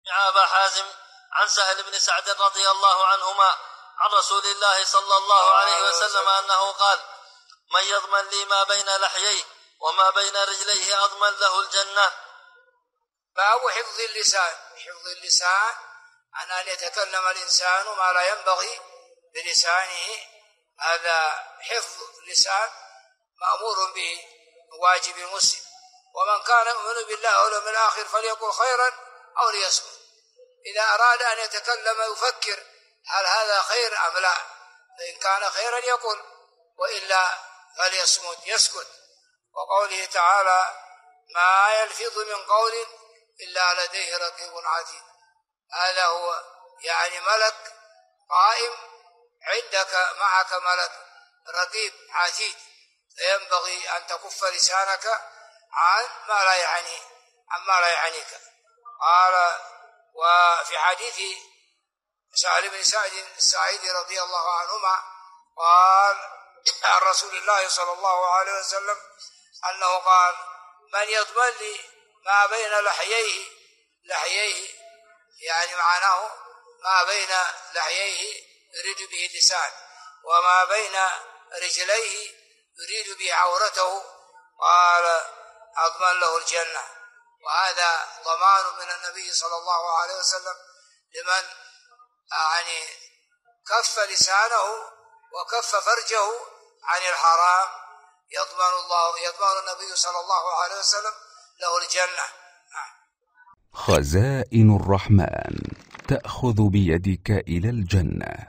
أبا حازم عن سهل بن سعد رضي الله عنهما عن رسول الله صلى الله عليه وسلم أنه قال: من يضمن لي ما بين لحييه وما بين رجليه أضمن له الجنة. باب حفظ اللسان. حفظ اللسان عن أن يتكلم الإنسان ما لا ينبغي بلسانه. هذا حفظ اللسان مأمور به، واجب المسلم. ومن كان يؤمن بالله واليوم الآخر فليقل خيرا أو ليصمت. إذا أراد أن يتكلم يفكر هل هذا خير أم لا، فإن كان خيرا يقول، وإلا فليصمت يسكت. وقوله تعالى: ما يلفظ من قول إلا لديه رقيب عتيد. هذا هو يعني ملك قائم عندك، معك ملك رقيب عتيد، فينبغي أن تكف لسانك عن ما لا يعنيك. قال: وفي حديث سهل بن سعد الساعدي رضي الله عنهما قال عن رسول الله صلى الله عليه وسلم أنه قال: من يضمن لي ما بين لحييه يعني معناه ما بين لحييه يريد به اللسان، وما بين رجليه يريد به عورته، قال: أضمن له الجنة. وهذا ضمان من النبي صلى الله عليه وسلم لمن يعني كف لسانه وكف فرجه عن الحرام، يضمن النبي صلى الله عليه وسلم له الجنة. خزائن الرحمن تأخذ بيدك إلى الجنة.